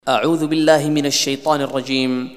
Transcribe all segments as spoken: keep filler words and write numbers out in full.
أعوذ بالله من الشيطان الرجيم.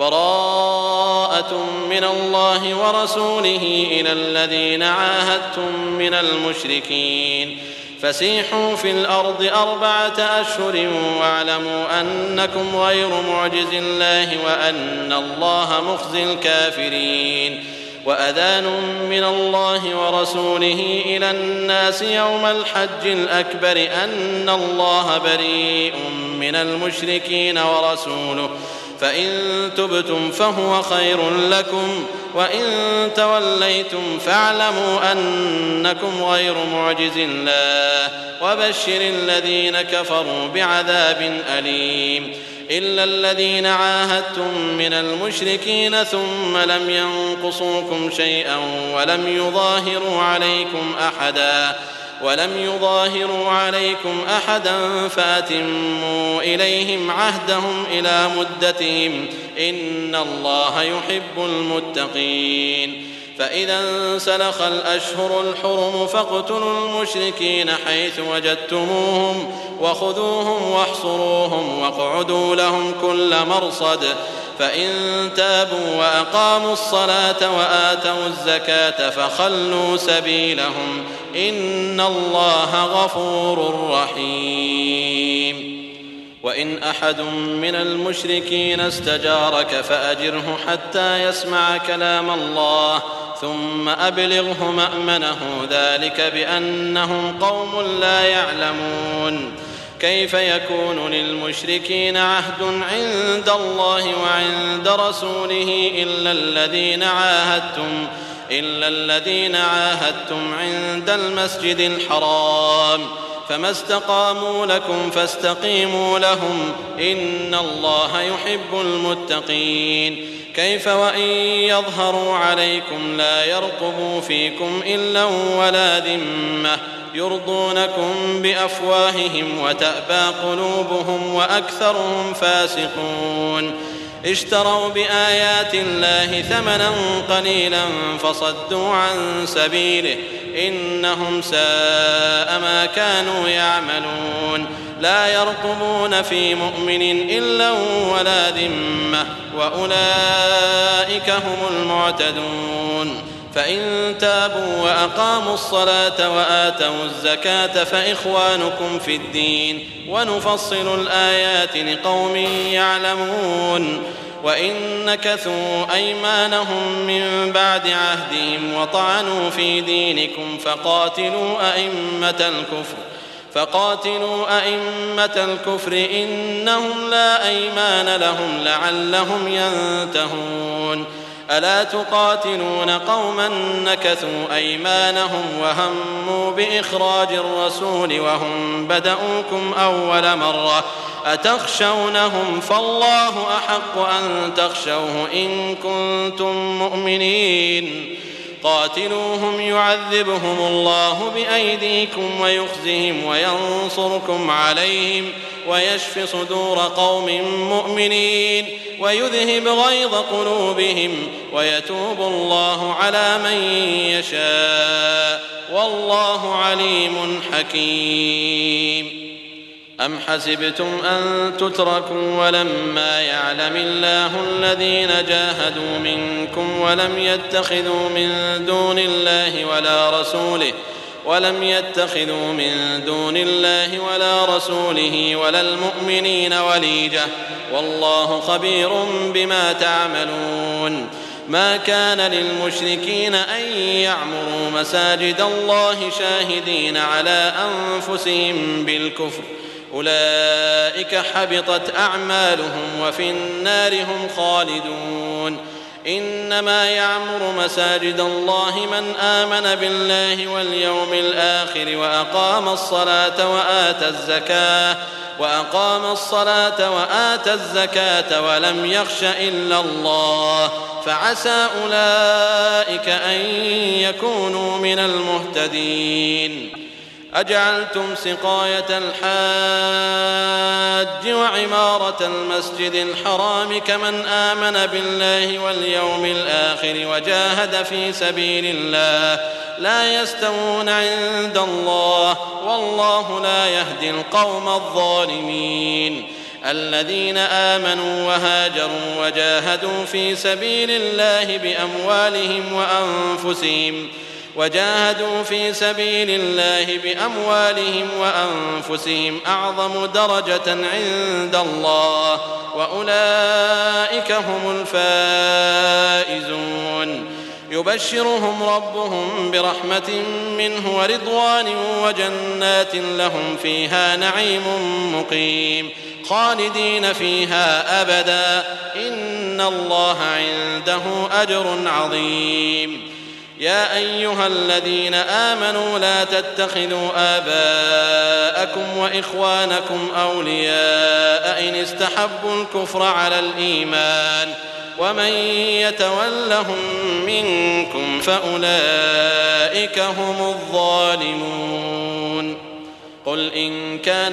براءة من الله ورسوله إلى الذين عاهدتم من المشركين فسيحوا في الأرض أربعة أشهر واعلموا أنكم غير معجز الله وأن الله مخزي الكافرين. وأذان من الله ورسوله إلى الناس يوم الحج الأكبر أن الله بريء من المشركين ورسوله فإن تبتم فهو خير لكم وإن توليتم فاعلموا أنكم غير معجز الله وبشر الذين كفروا بعذاب أليم. إلا الذين عاهدتم من المشركين ثم لم ينقصوكم شيئا ولم يظاهروا عليكم أحدا ولم يظاهروا عليكم أحدا فأتموا إليهم عهدهم إلى مدتهم إن الله يحب المتقين. فإذا انسلخ الأشهر الحرم فاقتلوا المشركين حيث وجدتموهم وخذوهم واحصروهم واقعدوا لهم كل مرصد فإن تابوا وأقاموا الصلاة وآتوا الزكاة فخلوا سبيلهم إن الله غفور رحيم. وإن أحد من المشركين استجارك فأجره حتى يسمع كلام الله ثم أبلغه مأمنه ذلك بأنهم قوم لا يعلمون. كيف يكون للمشركين عهد عند الله وعند رسوله إلا الذين عاهدتم إلا الذين عاهدتم عند المسجد الحرام فما استقاموا لكم فاستقيموا لهم إن الله يحب المتقين. كيف وإن يظهروا عليكم لا يرقبوا فيكم إلا ولا ذمة يرضونكم بأفواههم وتأبى قلوبهم وأكثرهم فاسقون. اشتروا بآيات الله ثمنا قليلا فصدوا عن سبيله إنهم ساء ما كانوا يعملون. لا يرقبون في مؤمن إلا ولا ذمة وأولئك هم المعتدون. فإن تابوا وأقاموا الصلاة وآتوا الزكاة فإخوانكم في الدين ونفصل الآيات لقوم يعلمون. وإن نكثوا أيمانهم من بعد عهدهم وطعنوا في دينكم فقاتلوا أئمة الكفر فقاتلوا أئمة الكفر إنهم لا أيمان لهم لعلهم ينتهون. ألا تقاتلون قوما نكثوا أيمانهم وهموا بإخراج الرسول وهم بدؤوكم أول مرة أتخشونهم فالله أحق أن تخشوه إن كنتم مؤمنين. قاتلوهم يعذبهم الله بأيديكم ويخزهم وينصركم عليهم ويشف صدور قوم مؤمنين ويذهب غيظ قلوبهم ويتوب الله على من يشاء والله عليم حكيم. أم حسبتم أن تتركوا ولما يعلم الله الذين جاهدوا منكم ولم يتخذوا من دون الله ولا رسوله ولم يتخذوا من دون الله ولا رسوله ولا المؤمنين وليجة والله خبير بما تعملون. ما كان للمشركين أن يعمروا مساجد الله شاهدين على أنفسهم بالكفر أولئك حبطت أعمالهم وفي النار هم خالدون. إنما يعمر مساجد الله من آمن بالله واليوم الآخر وأقام الصلاة وآتى الزكاة وأقام الصلاة وآتى الزكاة ولم يخش إلا الله فعسى أولئك أن يكونوا من المهتدين. أجعلتم سقاية الحاج وعمارة المسجد الحرام كمن آمن بالله واليوم الآخر وجاهد في سبيل الله لا يستوون عند الله والله لا يهدي القوم الظالمين. الذين آمنوا وهاجروا وجاهدوا في سبيل الله بأموالهم وأنفسهم وجاهدوا في سبيل الله بأموالهم وأنفسهم أعظم درجة عند الله وأولئك هم الفائزون. يبشرهم ربهم برحمة منه ورضوان وجنات لهم فيها نعيم مقيم خالدين فيها أبدا إن الله عنده أجر عظيم. يا أيها الذين آمنوا لا تتخذوا آباءكم وإخوانكم أولياء إن استحبوا الكفر على الإيمان ومن يتولهم منكم فأولئك هم الظالمون. قل إن كان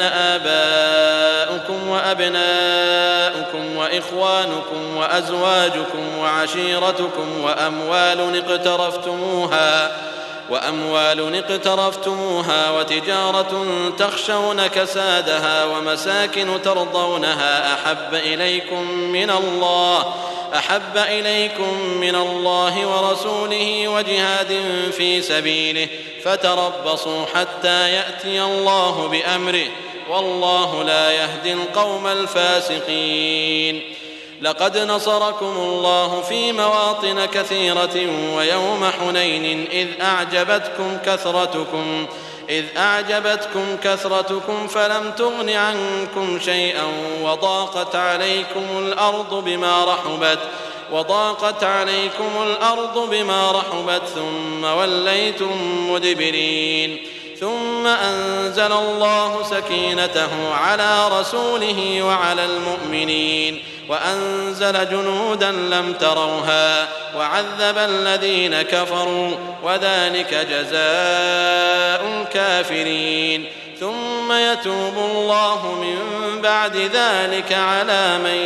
آباؤكم وأبناؤكم وإخوانكم وأزواجكم وعشيرتكم وأموال اقترفتموها وأموال اقترفتموها وتجارة تخشون كسادها ومساكن ترضونها أحب إليكم من الله أحب إليكم من الله ورسوله وجهاد في سبيله فتربصوا حتى يأتي الله بأمره والله لا يهدي القوم الفاسقين. لقد نصركم الله في مواطن كثيرة ويوم حنين إذ أعجبتكم كثرتكم إذ أعجبتكم كثرتكم فلم تغن عنكم شيئا وضاقت عليكم الأرض بما رحبت وضاقت عليكم الأرض بما رحبت ثم وليتم مدبرين. ثم أنزل الله سكينته على رسوله وعلى المؤمنين وأنزل جنودا لم تروها وعذب الذين كفروا وذلك جزاء الكافرين. ثم يتوب الله من بعد ذلك على من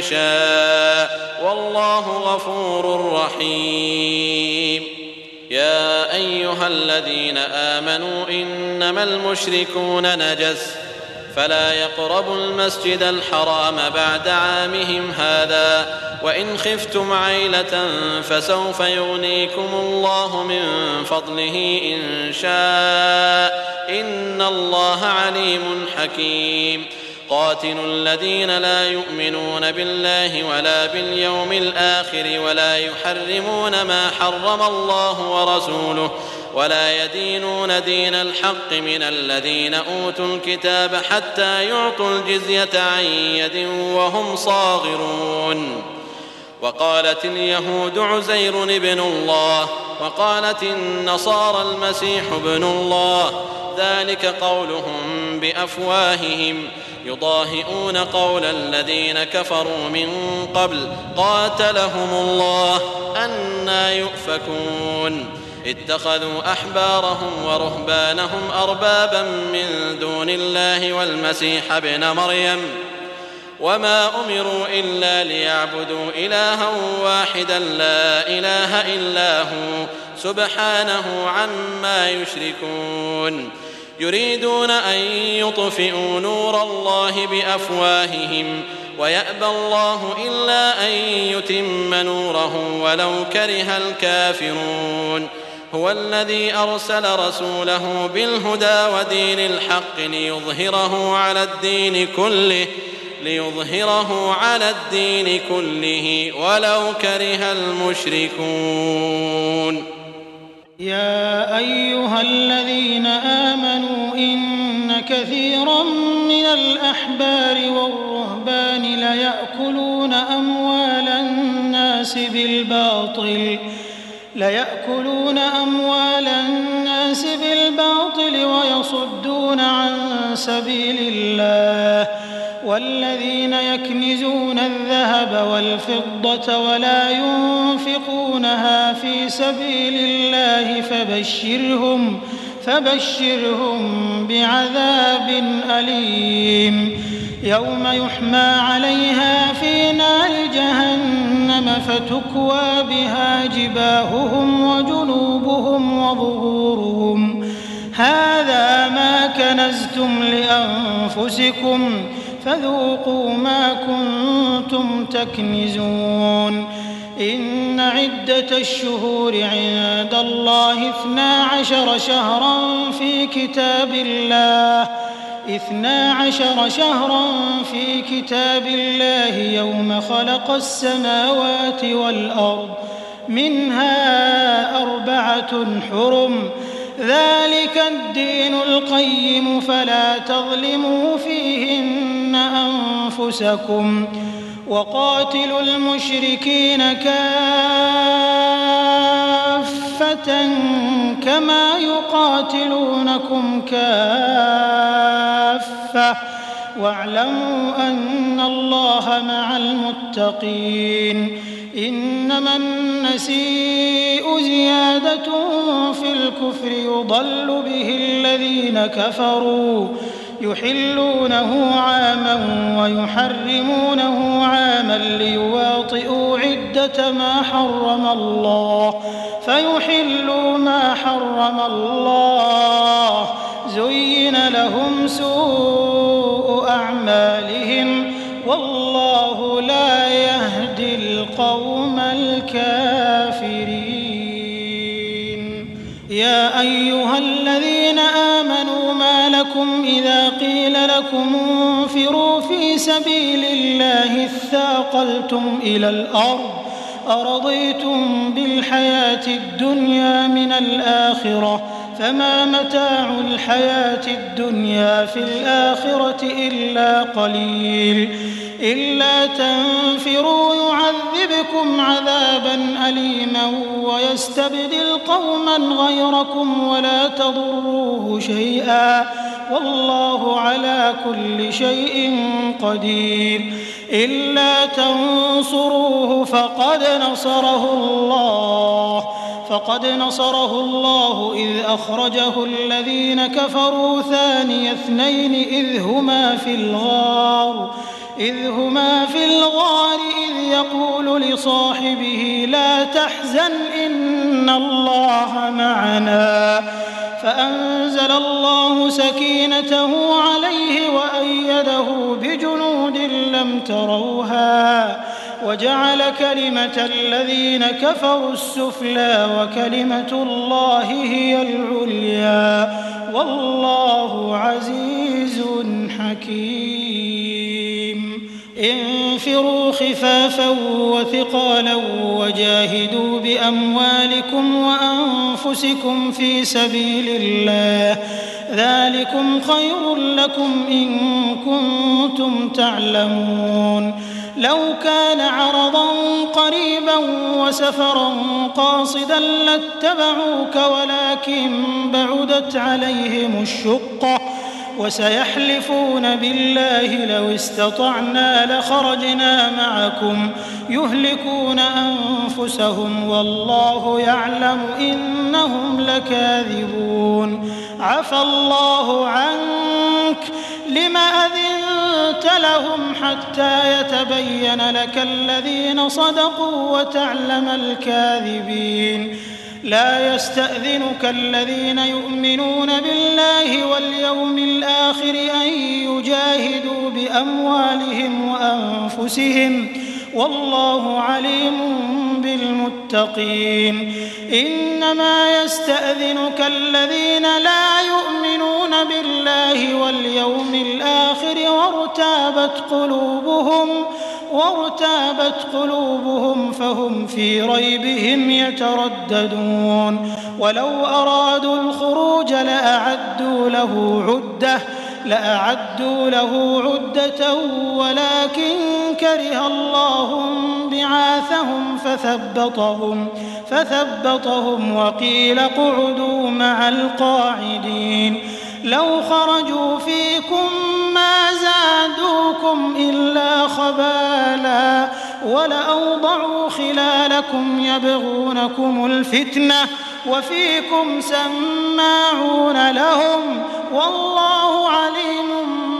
يشاء والله غفور رحيم. يا أيها الذين آمنوا إنما المشركون نجس فلا يقربوا المسجد الحرام بعد عامهم هذا وإن خفتم عيلة فسوف يغنيكم الله من فضله إن شاء إن الله عليم حكيم. قاتلوا الذين لا يؤمنون بالله ولا باليوم الآخر ولا يحرمون ما حرم الله ورسوله ولا يدينون دين الحق من الذين أوتوا الكتاب حتى يعطوا الجزية عن يد وهم صاغرون. وقالت اليهود عزير ابن الله وقالت النصارى المسيح ابن الله ذلك قولهم بأفواههم يضاهئون قول الذين كفروا من قبل قاتلهم الله أنى يؤفكون. اتخذوا أحبارهم ورهبانهم أربابا من دون الله والمسيح ابن مريم وما أمروا إلا ليعبدوا إلها واحدا لا إله إلا هو سبحانه عما يشركون. يريدون أن يطفئوا نور الله بأفواههم ويأبى الله إلا أن يتم نوره ولو كره الكافرون. هو الذي أرسل رسوله بالهدى ودين الحق ليظهره على الدين كله ليظهره على الدين كله ولو كره المشركون. يا أيها الذين آمنوا إن كثيرا من الأحبار والرهبان ليأكلون أموال الناس بالباطل ليأكلون أموال الناس بالباطل ويصدون عن سبيل الله والذين يكنزون الذهب والفضة ولا ينفقونها في سبيل الله فبشرهم فبشرهم بعذاب أليم يوم يحمى عليها في نار جهنم فتكوى بها جباههم وجنوبهم وظهورهم هذا ما كنزتم لأنفسكم فذوقوا ما كنتم تكنزون. إن عدة الشهور عند الله اثنا عشر شهرا في كتاب الله اثنا عشر شهرا في كتاب الله يوم خلق السماوات والأرض منها أربعة حرم ذلك الدين القيم فلا تظلموا فيهن أنفسكم وقاتلوا المشركين كافة كما يقاتلونكم كافة واعلموا أن الله مع المتقين. إنما النسيء زيادة في الكفر يضل به الذين كفروا يحلونه عاما ويحرمونه عاما ليواطئوا عدة ما حرم الله فيحلوا ما حرم الله زين لهم سوء أعمالهم والله لا يهدي القوم الكافرين. يا أيها الذين آمنوا ما لكم إذا قيل لكم انفروا في سبيل الله اثاقلتم إلى الأرض أرضيتم بالحياة الدنيا من الآخرة فما متاع الحياة الدنيا في الآخرة إلا قليل. إلا تنفروا يعذبكم عذابا أليما ويستبدل قوما غيركم ولا تضروه شيئا والله على كل شيء قدير. إلا تنصروه فقد نصره الله فقد نصره الله إذ أخرجه الذين كفروا ثاني اثنين إذ هما في الغار إذ هما في الغار إذ يقول لصاحبه لا تحزن إن الله معنا فأنزل الله سكينته عليه وأيده بجنود لم تروها وجعل كلمة الذين كفروا السفلى وكلمة الله هي العليا والله عزيز حكيم. انفروا خفافا وثقالا وجاهدوا بأموالكم وأنفسكم في سبيل الله ذلكم خير لكم إن كنتم تعلمون. لو كان عرضا قريبا وسفرا قاصدا لاتبعوك ولكن بعدت عليهم الشقة وسيحلفون بالله لو استطعنا لخرجنا معكم يهلكون أنفسهم والله يعلم إنهم لكاذبون. عفى الله عنك لم أذنت لهم حتى يتبين لك الذين صدقوا وتعلم الكاذبين. لا يستأذنك الذين يؤمنون بالله واليوم الآخر أن يجاهدوا بأموالهم وأنفسهم والله عليم بالمتقين. إنما يستأذنك الذين لا يؤمنون بالله واليوم الآخر وارتابت قلوبهم وارتابت قلوبهم فهم في ريبهم يترددون. ولو أرادوا الخروج لأعدوا له عدة لأعدوا له عدة ولكن كره الله بعاثهم فثبطهم فثبطهم وقيل اقعدوا مع القاعدين. لو خرجوا فيكم ما زادوكم إلا خبالا ولأوضعوا خلالكم يبغونكم الفتنة وفيكم سماعون لهم والله عليم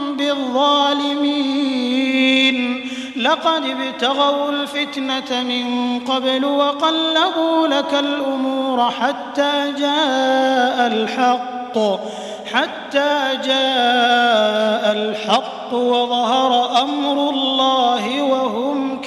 بالظالمين. لقد ابتغوا الفتنة من قبل وقلبوا لك الأمور حتى جاء الحق حتى جاء الحق الحق وظهر أمر الله وهم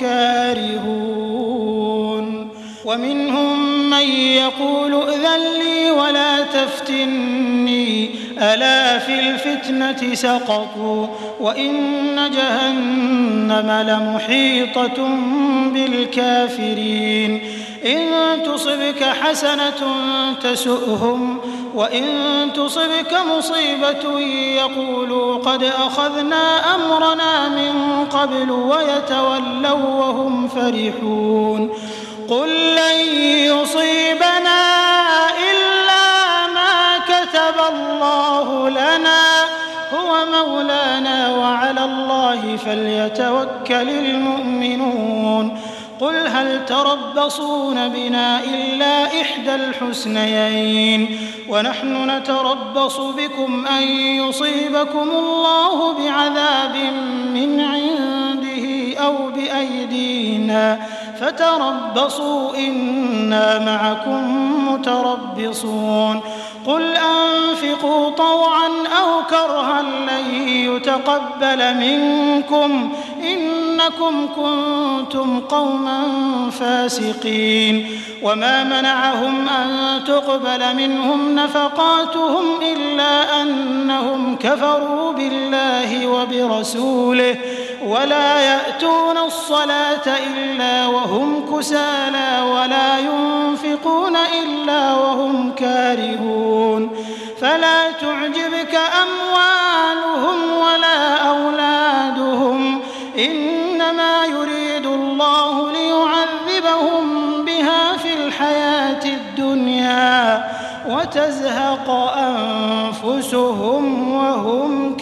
كارهون ومنهم من يقول ائذن لي ولا تفتني ألا في الفتنة سقطوا وإن جهنم لمحيطة بالكافرين إن تصبك حسنة تسؤهم وإن تصبك مصيبة يقولوا قد أخذنا أمرنا من قبل ويتولوا وهم فرحون قل لن يصيبنا إلا ما كتب الله لنا هو مولانا وعلى الله فليتوكل المؤمنون قل هل تربصون بنا إلا إحدى الحسنيين ونحن نتربص بكم أن يصيبكم الله بعذاب من عنده أو بأيدينا فتربصوا إنا معكم متربصون قل أنفقوا طوعا أو كرها لن يتقبل منكم إنكم كنتم قوما فاسقين وما منعهم أن تقبل منهم نفقاتهم إلا أنهم كفروا بالله وبرسوله ولا يأتون الصلاة إلا وهم كسالى ولا ينفقون إلا وهم كارهون فلا تعجبك أموالهم ولا أولادهم إنما يريد الله ليعذبهم بها في الحياة الدنيا وتزهق أنفسهم وهم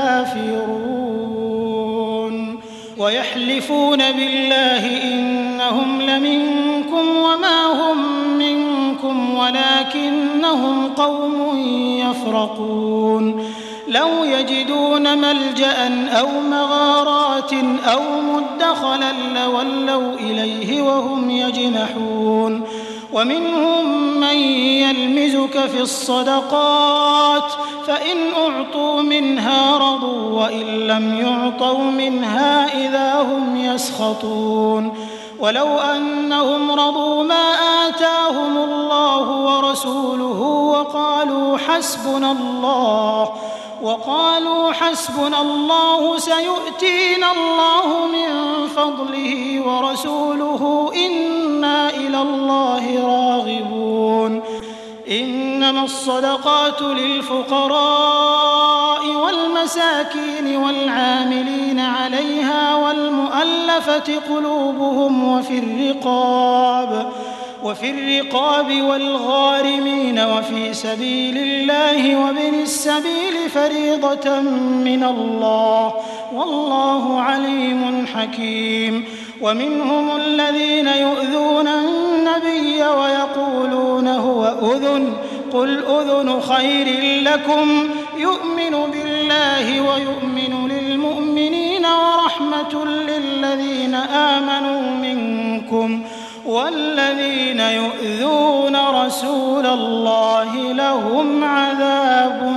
كافرون ويحلفون بالله إنهم لمنكم وما هم منكم ولكنهم قوم يفرقون لو يجدون ملجأ أو مغارات أو مدخلا لولوا إليه وهم يجمحون ومنهم من يلمزك في الصدقات فإن أعطوا منها رضوا وإن لم يعطوا منها إذا هم يسخطون ولو أنهم رضوا ما آتاهم الله ورسوله وقالوا حسبنا الله وقالوا حسبنا الله سيؤتينا الله من فضله ورسوله إنا إلى الله راغبون إنما الصدقات للفقراء والمساكين والعاملين عليها والمؤلفة قلوبهم وفي الرقاب وفي الرقاب والغارمين وفي سبيل الله وابن السبيل فريضة من الله والله عليم حكيم ومنهم الذين يؤذون النبي ويقولون هو أذن قل أذن خير لكم يؤمن بالله ويؤمن للمؤمنين ورحمة للذين آمنوا منكم والذين يؤذون رسول الله لهم عذاب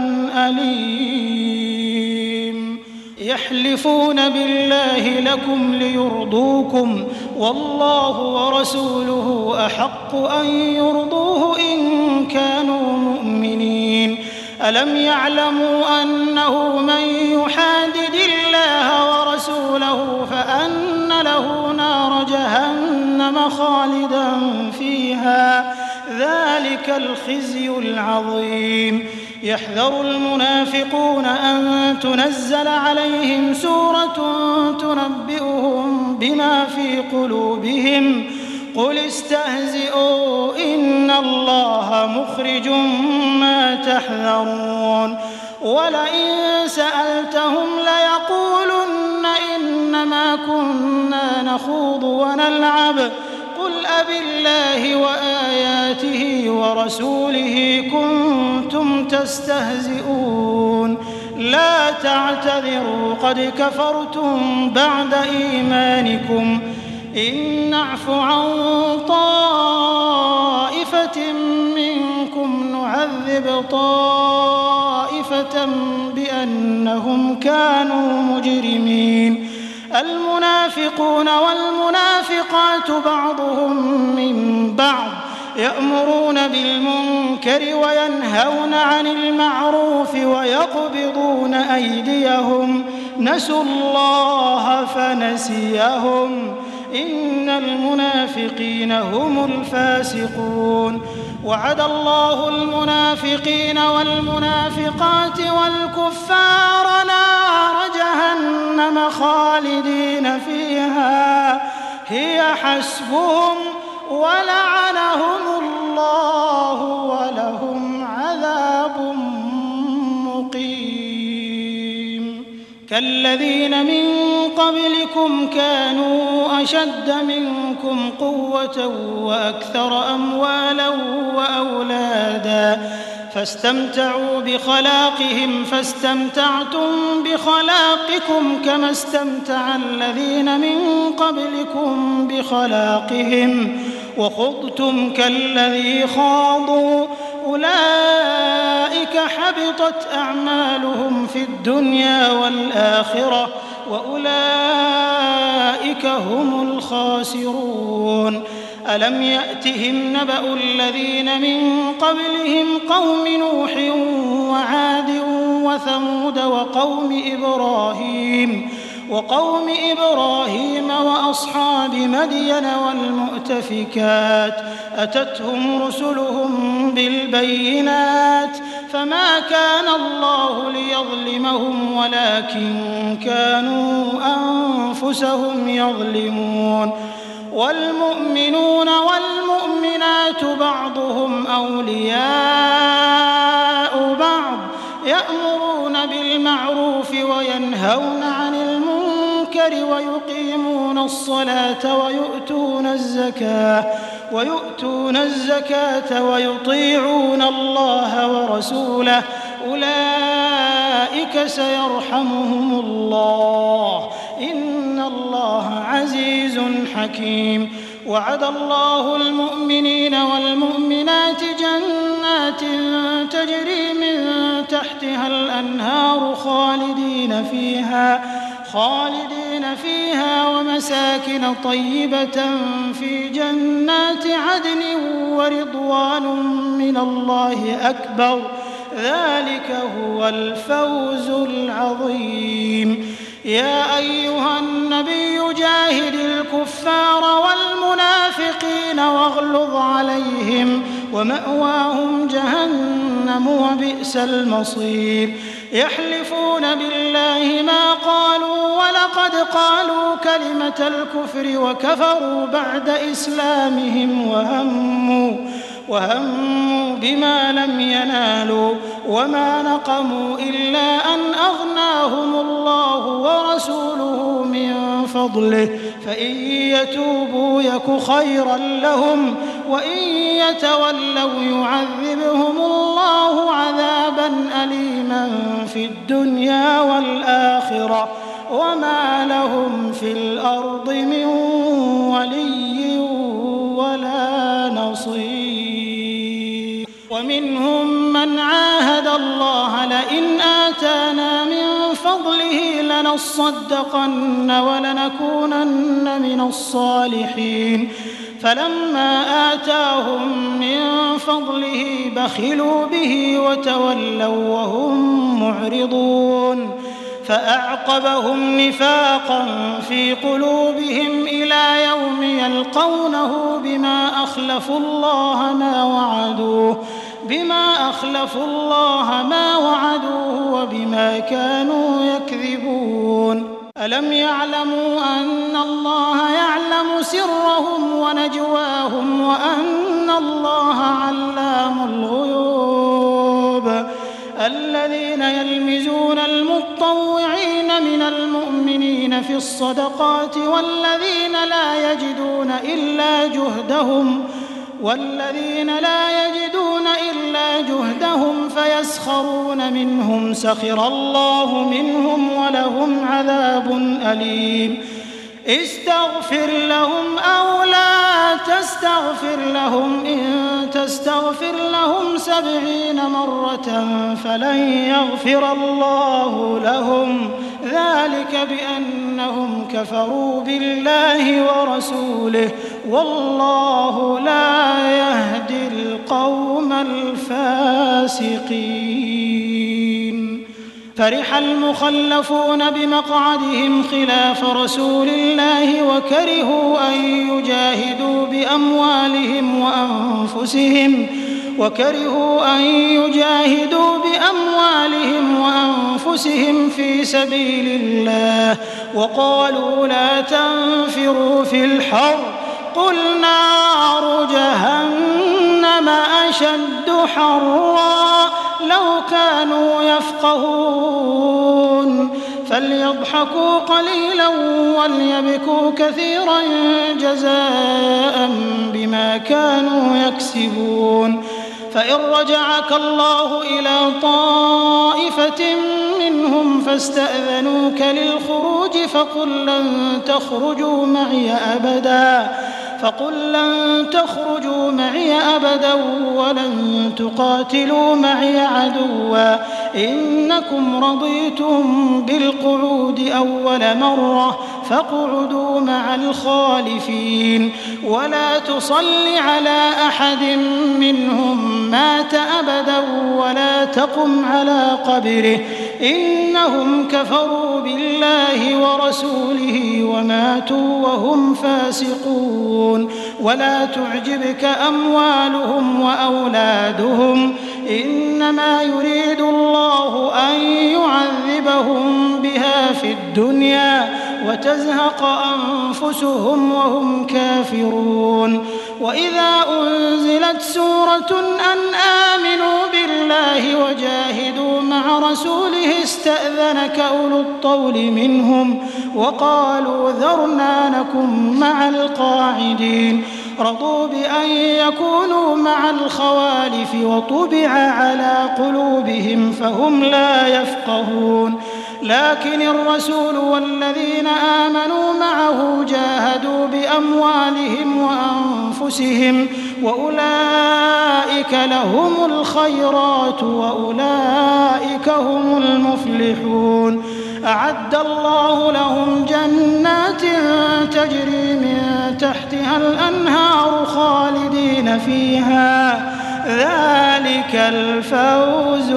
أليم يحلفون بالله لكم ليرضوكم والله ورسوله أحق أن يرضوه إن كانوا مؤمنين ألم يعلموا أنه من يحادد الله ورسوله فأن له نار جهنم خالدا فيها ذلك الخزي العظيم يحذر المنافقون أن تنزل عليهم سورة تنبئهم بما في قلوبهم قل استهزئوا إن الله مخرج ما تحذرون ولئن سألتهم ليقولن إنما كنا نخوض ونلعب قل أبالله وآياته ورسوله كنتم تستهزئون لا تعتذروا قد كفرتم بعد إيمانكم إن نعف عن طائفة منكم نعذب طائفة بغتة بأنهم كانوا مجرمين. المنافقون والمنافقات بعضهم من بعض يأمرون بالمنكر وينهون عن المعروف ويقبضون أيديهم نسوا الله فنسيهم إن المنافقين هم الفاسقون. وعد الله المنافقين والمنافقات والكفار نار جهنم خالدين فيها هي حسبهم ولعنهم الله ولهم عذاب مقيم. كالذين من قبلكم كانوا أشد منكم قوة وأكثر أموالا وأولادا فاستمتعوا بخلاقهم فاستمتعتم بخلاقكم كما استمتع الذين من قبلكم بخلاقهم وخضتم كالذي خاضوا أولئك حبطت أعمالهم في الدنيا والآخرة وأولئك هم الخاسرون. ألم يأتهم نبأ الذين من قبلهم قوم نوح وعاد وثمود وقوم إبراهيم وقوم إبراهيم وأصحاب مدين والمؤتفكات أتتهم رسلهم بالبينات فما كان الله ليظلمهم ولكن كانوا أنفسهم يظلمون. والمؤمنون والمؤمنات بعضهم أولياء بعض يأمرون بالمعروف وينهون عن المنكر ويقيمون الصلاة ويؤتون الزكاة ويؤتون الزكاة ويطيعون الله ورسوله أولئك سيرحمهم الله إن الله عزيز حكيم. وعد الله المؤمنين والمؤمنات جنات تجري من تحتها الأنهار خالدين فيها خالدين فيها ومساكن طيبة في جنات عدن ورضوان من الله أكبر ذلك هو الفوز العظيم. يا أيها النبي جاهد الكفار والمنافقين واغلظ عليهم ومأواهم جهنم وبئس المصير. يحلفون بالله ما قالوا ولقد قالوا كلمة الكفر وكفروا بعد إسلامهم وهموا وهموا بما لم ينالوا وما نقموا إلا أن أغناهم الله ورسوله من فضله فإن يتوبوا يك خيرا لهم وإن يتولوا يعذبهم الله عذابا أليما في الدنيا والآخرة وما لهم في الأرض من ولي ولا نصير. ومنهم من عاهد الله لئن آتانا من فضله لنصدقن ولنكونن من الصالحين فلما آتاهم من فضله بخلوا به وتولوا وهم معرضون فأعقبهم نفاقا في قلوبهم إلى يوم يلقونه بما أخلفوا الله ما وعدوه بما أخلفوا الله ما وعدوه وبما كانوا يكذبون. ألم يعلموا أن الله يعلم سرهم ونجواهم وأن الله علام الغيوب. الذين يلمزون المطوعين من المؤمنين في الصدقات والذين لا يجدون إلا جهدهم والذين لا يجدون إلا جهدهم فيسخرون منهم سخر الله منهم ولهم عذاب أليم. استغفر لهم أو لا تستغفر لهم إن تستغفر لهم سبعين مرة فلن يغفر الله لهم ذلك بأنهم كفروا بالله ورسوله والله لا يهدي القوم الفاسقين. فرح المخلفون بمقعدهم خلاف رسول الله وكرهوا أن يجاهدوا بأموالهم وأنفسهم وكرهوا أن يجاهدوا بأموالهم وأنفسهم في سبيل الله وقالوا لا تنفروا في الحر قل نار جهنم أشد حرا لو كانوا يفقهون فليضحكوا قليلا وليبكوا كثيرا جزاء بما كانوا يكسبون. فإن رجعك الله إلى طائفة منهم فاستأذنوك للخروج فقل لن تخرجوا معي أبدا فقل لن تخرجوا معي أبدا ولن تقاتلوا معي عدوا إنكم رضيتم بالقعود أول مرة فاقعدوا مع الخالفين ولا تصل على أحد منهم مات أبدا ولا تقم على قبره إنهم كفروا بالله ورسوله وماتوا وهم فاسقون. ولا تعجبك أموالهم وأولادهم إنما يريد الله أن يعذبهم بها في الدنيا وتزهق أنفسهم وهم كافرون. وإذا أنزلت سورة أن آمنوا بالله وجاهدوا مع رسوله استأذنك أولو الطول منهم وقالوا ذرنا نكن مع القاعدين رضوا بأن يكونوا مع الخوالف وطبع على قلوبهم فهم لا يفقهون. لكن الرسول والذين آمنوا معه جاهدوا بأموالهم وأنفسهم وأولئك لهم الخيرات وأولئك هم المفلحون. أعد الله لهم جنات تجري من تحتها الأنهار خالدين فيها ذلك الفوز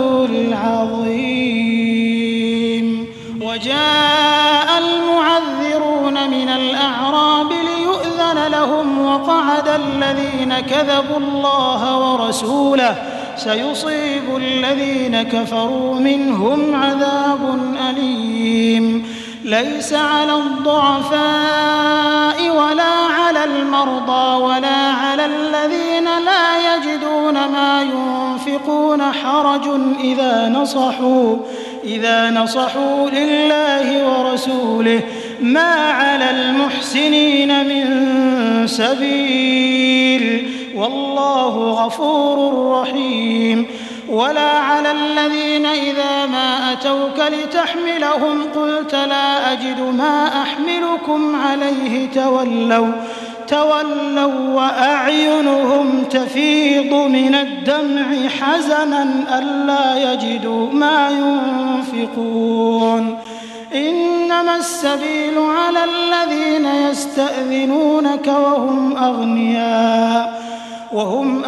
العظيم. وجاء المعذرون من الأعراب ليؤذن لهم وقعد الذين كذبوا الله ورسوله سيصيب الذين كفروا منهم عذاب أليم. ليس على الضعفاء ولا على المرضى ولا على الذين لا يجدون ما ينفقون حرج إذا نصحوا إذا نصحوا لله ورسوله ما على المحسنين من سبيل والله غفور رحيم. ولا على الذين إذا ما أتوك لتحملهم قلت لا أجد ما أحملكم عليه تولوا تولوا وأعينهم تفيض من الدمع حزنا ألا يجدوا ما ينفقون. إنما السبيل على الذين يستأذنونك وهم أغنياء وهم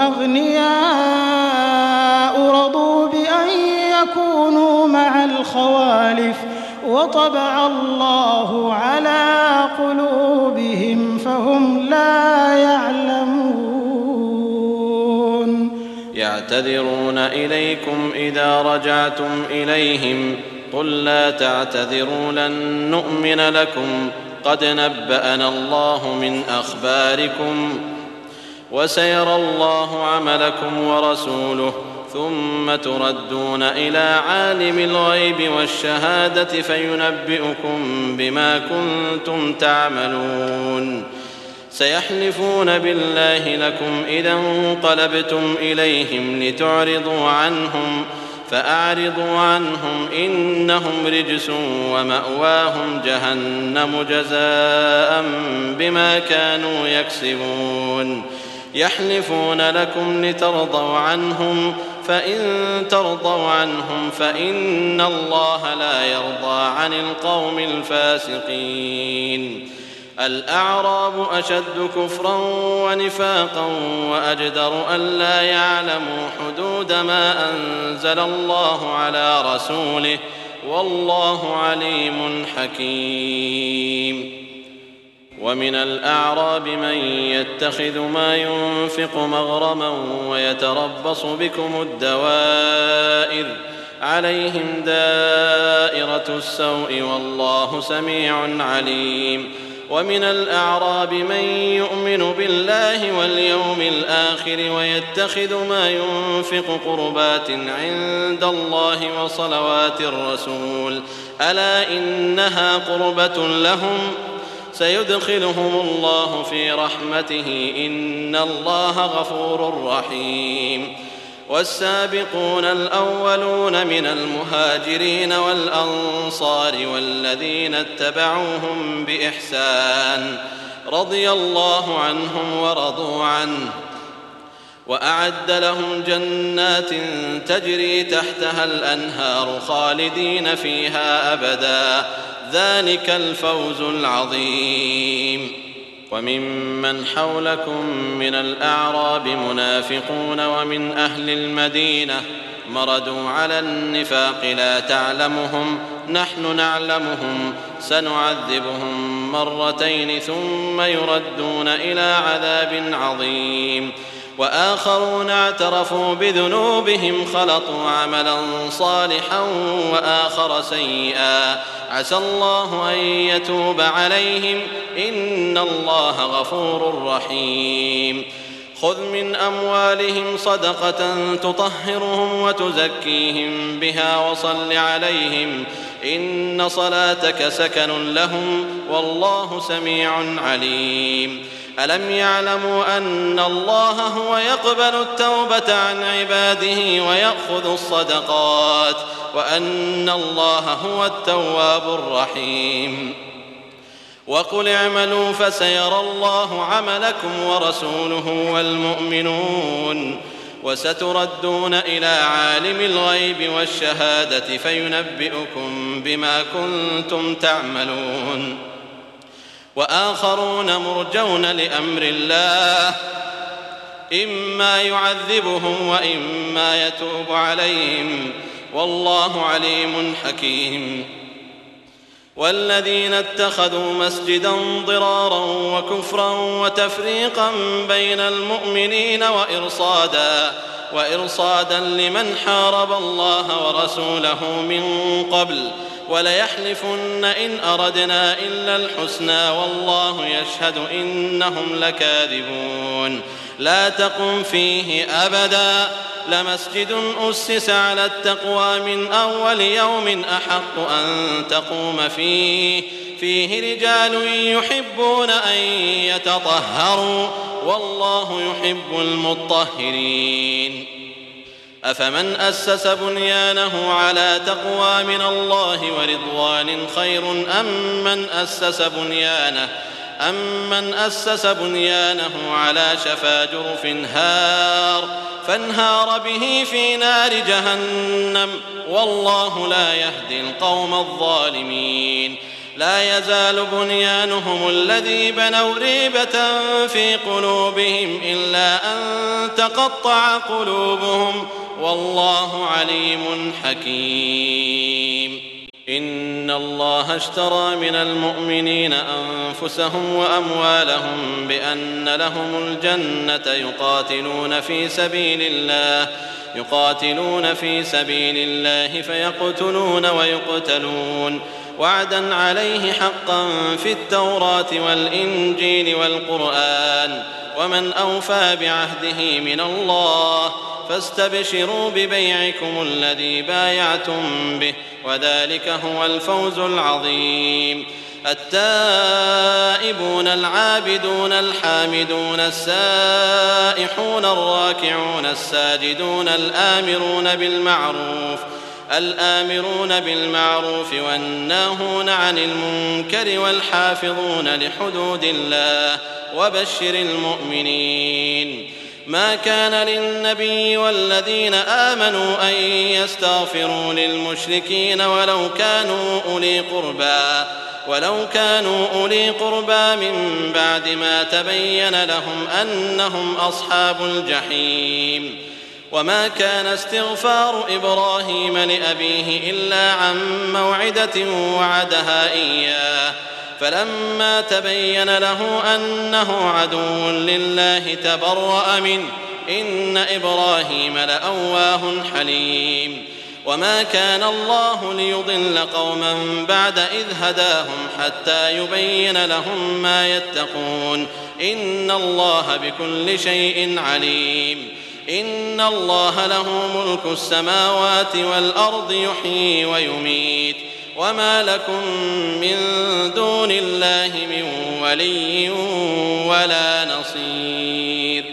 أغنياء رضوا بأن يكونوا مع الخوالف وطبع الله على قلوبهم فهم لا يعلمون. يعتذرون إليكم إذا رجعتم إليهم قل لا تعتذروا لن نؤمن لكم قد نبأنا الله من أخباركم وسيرى الله عملكم ورسوله ثم تردون إلى عالم الغيب والشهادة فينبئكم بما كنتم تعملون. سيحلفون بالله لكم إذا انقلبتم إليهم لتعرضوا عنهم فأعرضوا عنهم إنهم رجس ومأواهم جهنم جزاء بما كانوا يكسبون يحلفون لكم لترضوا عنهم فإن ترضوا عنهم فإن الله لا يرضى عن القوم الفاسقين. الأعراب أشد كفرا ونفاقا وأجدر ألا يعلموا حدود ما أنزل الله على رسوله والله عليم حكيم. ومن الأعراب من يتخذ ما ينفق مغرما ويتربص بكم الدوائر عليهم دائرة السوء والله سميع عليم. ومن الأعراب من يؤمن بالله واليوم الآخر ويتخذ ما ينفق قربات عند الله وصلوات الرسول ألا إنها قربة لهم سيدخلهم الله في رحمته إن الله غفور رحيم. والسابقون الأولون من المهاجرين والأنصار والذين اتبعوهم بإحسان رضي الله عنهم ورضوا عنه وأعد لهم جنات تجري تحتها الأنهار خالدين فيها أبدا ذلك الفوز العظيم. وممن حولكم من الأعراب منافقون ومن أهل المدينة مردوا على النفاق لا تعلمهم نحن نعلمهم سنعذبهم مرتين ثم يردون إلى عذاب عظيم. وآخرون اعترفوا بذنوبهم خلطوا عملا صالحا وآخر سيئا عسى الله أن يتوب عليهم إن الله غفور رحيم. خذ من أموالهم صدقة تطهرهم وتزكيهم بها وصل عليهم إن صلاتك سكن لهم والله سميع عليم. ألم يعلموا أن الله هو يقبل التوبة عن عباده ويأخذ الصدقات وأن الله هو التواب الرحيم. وقل اعملوا فسيرى الله عملكم ورسوله والمؤمنون وستردون إلى عالم الغيب والشهادة فينبئكم بما كنتم تعملون. وآخرون مرجون لأمر الله إما يعذبهم وإما يتوب عليهم والله عليم حكيم. والذين اتخذوا مسجدا ضرارا وكفرا وتفريقا بين المؤمنين وإرصادا وإرصادا لمن حارب الله ورسوله من قبل وليحلفن إن أردنا إلا الحسنى والله يشهد إنهم لكاذبون. لا تقم فيه أبدا لمسجد أسس على التقوى من أول يوم أحق أن تقوم فيه فيه رجال يحبون أن يتطهروا والله يحب المطهرين. أفمن أسس بنيانه على تقوى من الله ورضوان خير أم من أسس بنيانه أمن أسس بنيانه على شفا جرف هار فانهار به في نار جهنم والله لا يهدي القوم الظالمين. لا يزال بنيانهم الذي بنوا ريبة في قلوبهم إلا أن تقطع قلوبهم والله عليم حكيم. إن الله اشترى من المؤمنين أنفسهم وأموالهم بأن لهم الجنة يقاتلون في سبيل الله يقاتلون في سبيل الله فيقتلون ويقتلون وعدا عليه حقا في التوراة والإنجيل والقرآن ومن أوفى بعهده من الله فاستبشروا ببيعكم الذي بايعتم به وذلك هو الفوز العظيم. التائبون العابدون الحامدون السائحون الراكعون الساجدون الآمرون بالمعروف الآمرون بالمعروف والناهون عن المنكر والحافظون لحدود الله وبشر المؤمنين. ما كان للنبي والذين آمنوا أن يستغفروا للمشركين ولو كانوا أولي قربى ولو كانوا أولي قربى من بعد ما تبين لهم أنهم أصحاب الجحيم. وما كان استغفار إبراهيم لأبيه إلا عن موعدة وعدها إياه فلما تبين له أنه عدو لله تبرأ منه إن إبراهيم لأواه حليم. وما كان الله ليضل قوما بعد إذ هداهم حتى يبين لهم ما يتقون إن الله بكل شيء عليم. إن الله له ملك السماوات والأرض يحيي ويميت وما لكم من دون الله من ولي ولا نصير.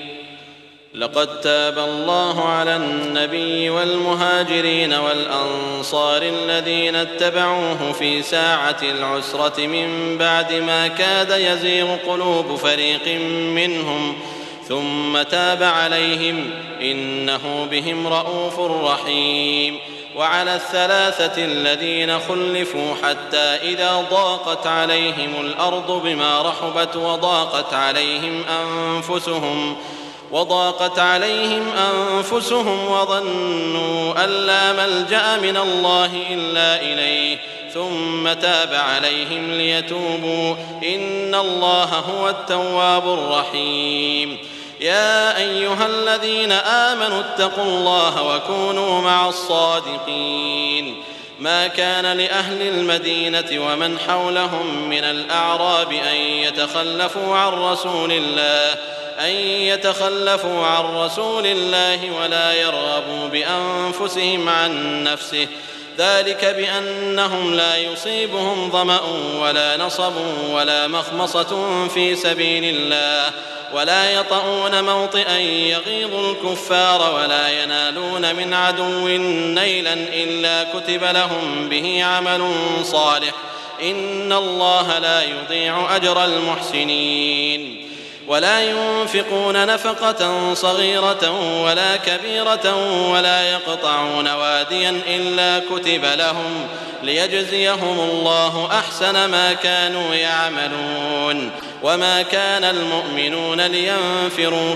لقد تاب الله على النبي والمهاجرين والأنصار الذين اتبعوه في ساعة العسرة من بعد ما كاد يزيغ قلوب فريق منهم ثم تاب عليهم إنه بهم رءوف رحيم. وعلى الثلاثة الذين خلفوا حتى إذا ضاقت عليهم الأرض بما رحبت وضاقت عليهم أنفسهم وضاقت عليهم أنفسهم وظنوا أن لا ملجأ من الله إلا إليه ثم تاب عليهم ليتوبوا إن الله هو التواب الرحيم. يا أيها الذين آمنوا اتقوا الله وكونوا مع الصادقين. ما كان لأهل المدينة ومن حولهم من الأعراب أن يتخلفوا عن رسول الله أن يتخلفوا عن رسول الله ولا يرغبوا بأنفسهم عن نفسه ذلك بأنهم لا يصيبهم ظمأ ولا نصب ولا مخمصة في سبيل الله ولا يطؤون موطئا يغيظ الكفار ولا ينالون من عدو نيلا إلا كتب لهم به عمل صالح إن الله لا يضيع أجر المحسنين. ولا ينفقون نفقة صغيرة ولا كبيرة ولا يقطعون واديا إلا كتب لهم ليجزيهم الله أحسن ما كانوا يعملون. وما كان المؤمنون لينفروا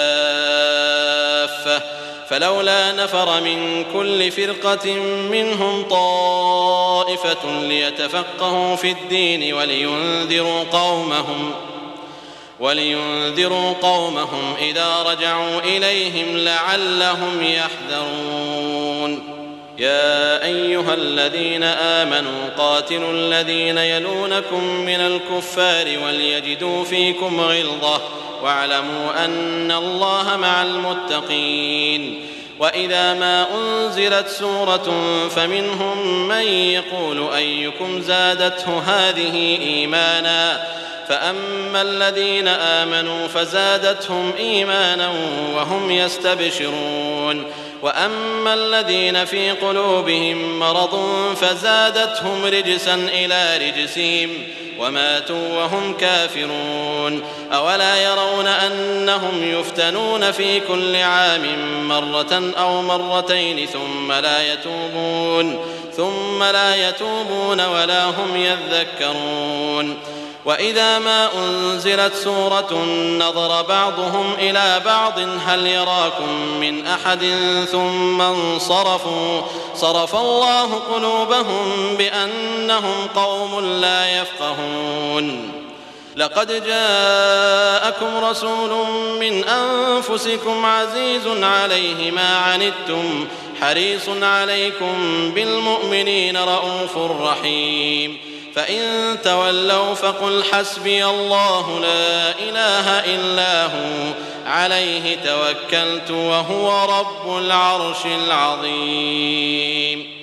كافة فلولا نفر من كل فرقة منهم طائفة ليتفقهوا في الدين ولينذروا قومهم ولينذروا قومهم إذا رجعوا إليهم لعلهم يحذرون. يا أيها الذين آمنوا قاتلوا الذين يلونكم من الكفار وليجدوا فيكم غلظة واعلموا أن الله مع المتقين. وإذا ما أنزلت سورة فمنهم من يقول أيكم زادته هذه إيمانا فأما الذين آمنوا فزادتهم إيمانا وهم يستبشرون وأما الذين في قلوبهم مرض فزادتهم رجسا إلى رجسهم وماتوا وهم كافرون. أولا يرون أنهم يفتنون في كل عام مرة أو مرتين ثم لا يتوبون ثم لا يتوبون ولا هم يذكرون. وإذا ما أنزلت سورة نظر بعضهم إلى بعض هل يراكم من أحد ثم انصرفوا صرف الله قلوبهم بأنهم قوم لا يفقهون. لقد جاءكم رسول من أنفسكم عزيز عليه ما عنتم حريص عليكم بالمؤمنين رؤوف رحيم. فإن تولوا فقل حسبي الله لا إله إلا هو عليه توكلت وهو رب العرش العظيم.